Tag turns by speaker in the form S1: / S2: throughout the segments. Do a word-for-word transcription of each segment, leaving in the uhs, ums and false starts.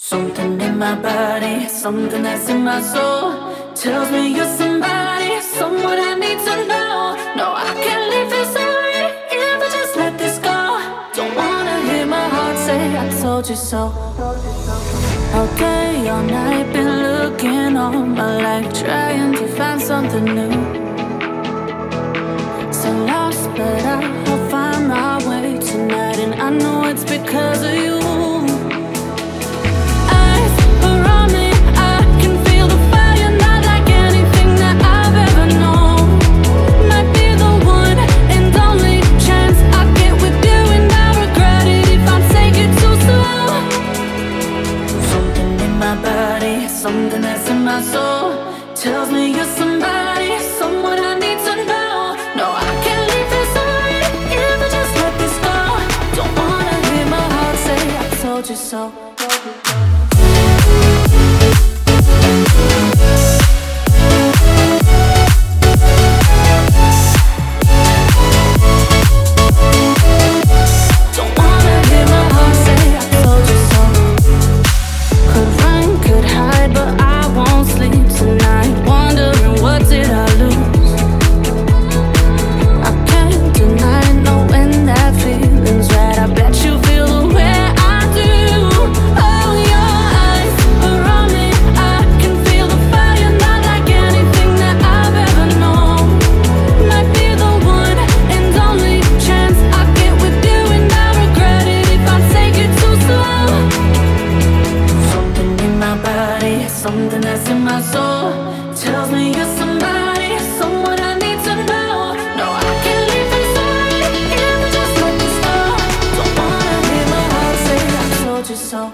S1: Something in my body, something that's in my soul tells me you're somebody, someone I need to know. No, I can't leave this away if I just let this go. Don't wanna hear my heart say I told you so. All day, all night, been looking all my life, trying to find something new. So lost, but I'll find my way tonight, and I know it's because of you. Something that's in my soul tells me you're somebody, someone I need to know. No, I can't leave this away if I just let this go. Don't wanna hear my heart say I told you so. Something that's in my soul tells me you're somebody, someone I need to know. No, I can't leave this away if I just let this go. Don't wanna hear my heart say I told you so.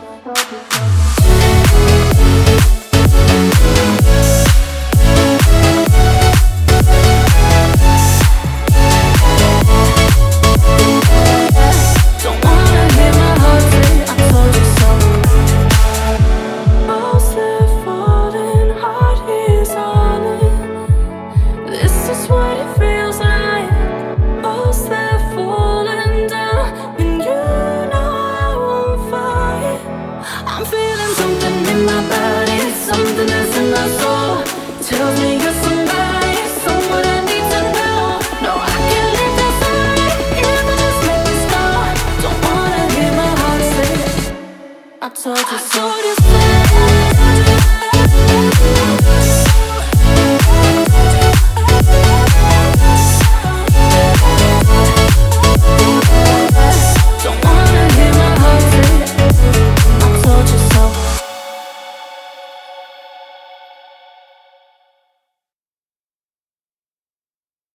S1: Tells me you're somebody, someone I need to know. No, I can't leave this away if I just let this go. Don't wanna hear my heart say I told you so.